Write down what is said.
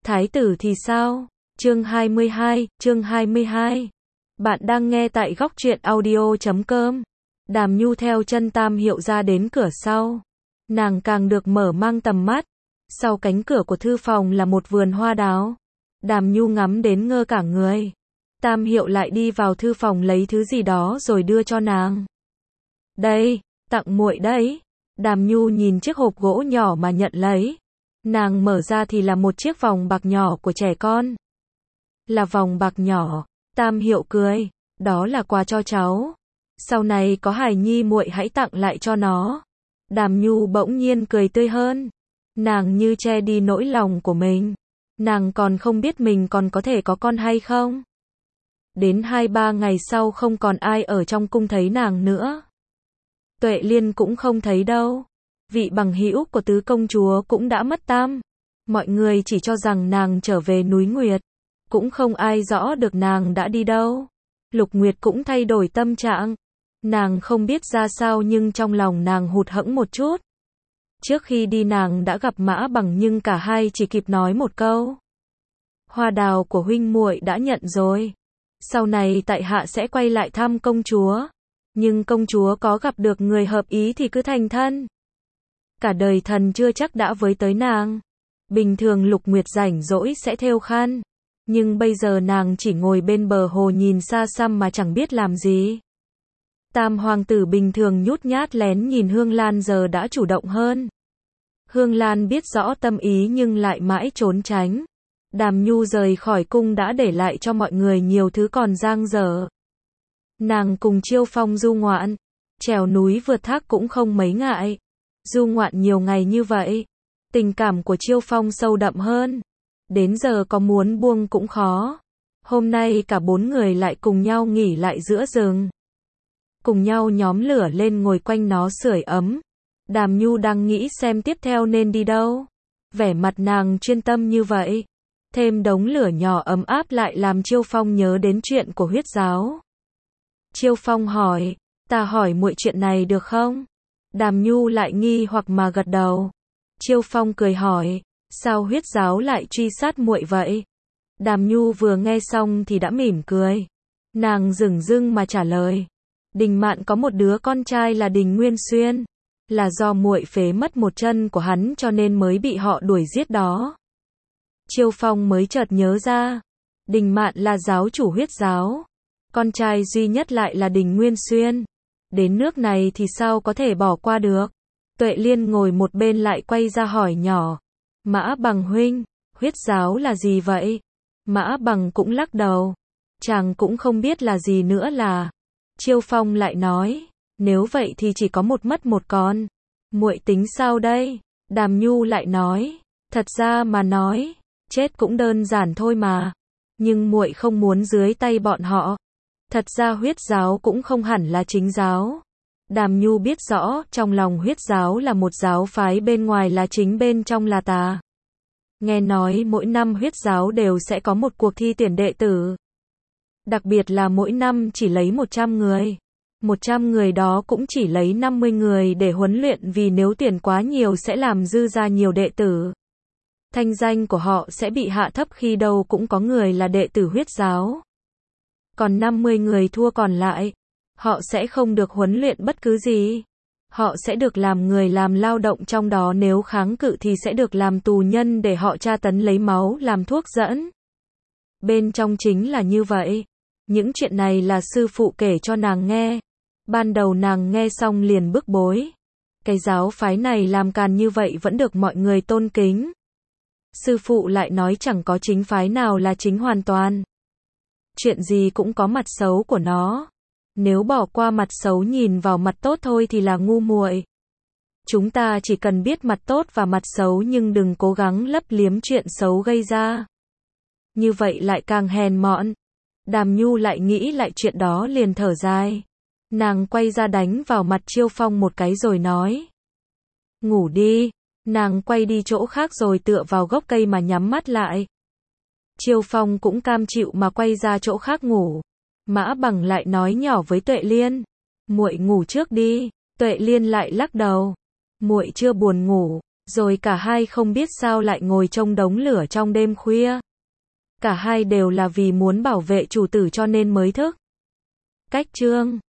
Thái tử thì sao? Chương 22. Bạn đang nghe tại góc truyện audio.com. Đàm Nhu theo chân Tam Hiệu ra đến cửa sau. Nàng càng được mở mang tầm mắt. Sau cánh cửa của thư phòng là một vườn hoa đào. Đàm Nhu ngắm đến ngơ cả người. Tam Hiệu lại đi vào thư phòng lấy thứ gì đó rồi đưa cho nàng. Đây, tặng muội đấy. Đàm Nhu nhìn chiếc hộp gỗ nhỏ mà nhận lấy. Nàng mở ra thì là một chiếc vòng bạc nhỏ của trẻ con. Là vòng bạc nhỏ. Tam Hiệu cười. Đó là quà cho cháu. Sau này có hài nhi muội hãy tặng lại cho nó. Đàm Nhu bỗng nhiên cười tươi hơn. Nàng như che đi nỗi lòng của mình. Nàng còn không biết mình còn có thể có con hay không. Đến 2-3 ngày sau không còn ai ở trong cung thấy nàng nữa. Tuệ Liên cũng không thấy đâu. Vị bằng hữu của tứ công chúa cũng đã mất tăm. Mọi người chỉ cho rằng nàng trở về núi Nguyệt. Cũng không ai rõ được nàng đã đi đâu. Lục Nguyệt cũng thay đổi tâm trạng. Nàng không biết ra sao nhưng trong lòng nàng hụt hẫng một chút. Trước khi đi nàng đã gặp Mã Bằng nhưng cả hai chỉ kịp nói một câu. Hoa đào của huynh muội đã nhận rồi. Sau này tại hạ sẽ quay lại thăm công chúa. Nhưng công chúa có gặp được người hợp ý thì cứ thành thân. Cả đời thần chưa chắc đã với tới nàng. Bình thường Lục Nguyệt rảnh rỗi sẽ thêu khăn. Nhưng bây giờ nàng chỉ ngồi bên bờ hồ nhìn xa xăm mà chẳng biết làm gì. Tam hoàng tử bình thường nhút nhát lén nhìn Hương Lan giờ đã chủ động hơn. Hương Lan biết rõ tâm ý nhưng lại mãi trốn tránh. Đàm Nhu rời khỏi cung đã để lại cho mọi người nhiều thứ còn dang dở. Nàng cùng Chiêu Phong du ngoạn, trèo núi vượt thác cũng không mấy ngại. Du ngoạn nhiều ngày như vậy, tình cảm của Chiêu Phong sâu đậm hơn. Đến giờ có muốn buông cũng khó. Hôm nay cả 4 người lại cùng nhau nghỉ lại giữa rừng. Cùng nhau nhóm lửa lên ngồi quanh nó sưởi ấm. Đàm Nhu đang nghĩ xem tiếp theo nên đi đâu. Vẻ mặt nàng chuyên tâm như vậy. Thêm đống lửa nhỏ ấm áp lại làm Chiêu Phong nhớ đến chuyện của huyết giáo. Chiêu Phong hỏi, ta hỏi muội chuyện này được không? Đàm Nhu lại nghi hoặc mà gật đầu. Chiêu Phong cười hỏi, sao huyết giáo lại truy sát muội vậy? Đàm Nhu vừa nghe xong thì đã mỉm cười. Nàng dửng dưng mà trả lời. Đình Mạn có một đứa con trai là Đình Nguyên Xuyên. Là do muội phế mất một chân của hắn cho nên mới bị họ đuổi giết đó. Chiêu Phong mới chợt nhớ ra. Đình Mạn là giáo chủ huyết giáo. Con trai duy nhất lại là Đình Nguyên Xuyên. Đến nước này thì sao có thể bỏ qua được. Tuệ Liên ngồi một bên lại quay ra hỏi nhỏ. Mã Bằng huynh, huyết giáo là gì vậy? Mã Bằng cũng lắc đầu. Chàng cũng không biết là gì nữa là. Chiêu Phong lại nói. Nếu vậy thì chỉ có một mất một còn. Muội tính sao đây? Đàm Nhu lại nói. Thật ra mà nói, chết cũng đơn giản thôi mà. Nhưng muội không muốn dưới tay bọn họ. Thật ra huyết giáo cũng không hẳn là chính giáo. Đàm Nhu biết rõ, trong lòng huyết giáo là một giáo phái, bên ngoài là chính, bên trong là tà. Nghe nói mỗi năm huyết giáo đều sẽ có một cuộc thi tuyển đệ tử. Đặc biệt là mỗi năm chỉ lấy 100 người. 100 người đó cũng chỉ lấy 50 người để huấn luyện, vì nếu tuyển quá nhiều sẽ làm dư ra nhiều đệ tử. Thanh danh của họ sẽ bị hạ thấp khi đâu cũng có người là đệ tử huyết giáo. Còn 50 người thua còn lại, họ sẽ không được huấn luyện bất cứ gì. Họ sẽ được làm người làm lao động trong đó, nếu kháng cự thì sẽ được làm tù nhân để họ tra tấn lấy máu làm thuốc dẫn. Bên trong chính là như vậy. Những chuyện này là sư phụ kể cho nàng nghe. Ban đầu nàng nghe xong liền bức bối. Cái giáo phái này làm càn như vậy vẫn được mọi người tôn kính. Sư phụ lại nói chẳng có chính phái nào là chính hoàn toàn. Chuyện gì cũng có mặt xấu của nó. Nếu bỏ qua mặt xấu nhìn vào mặt tốt thôi thì là ngu muội. Chúng ta chỉ cần biết mặt tốt và mặt xấu nhưng đừng cố gắng lấp liếm chuyện xấu gây ra. Như vậy lại càng hèn mọn. Đàm Nhu lại nghĩ lại chuyện đó liền thở dài. Nàng quay ra đánh vào mặt Chiêu Phong một cái rồi nói. Ngủ đi. Nàng quay đi chỗ khác rồi tựa vào gốc cây mà nhắm mắt lại. Chiêu Phong cũng cam chịu mà quay ra chỗ khác ngủ. Mã Bằng lại nói nhỏ với Tuệ Liên. Muội ngủ trước đi. Tuệ Liên lại lắc đầu. Muội chưa buồn ngủ. Rồi cả hai không biết sao lại ngồi trông đống lửa trong đêm khuya. Cả hai đều là vì muốn bảo vệ chủ tử cho nên mới thức. Cách chương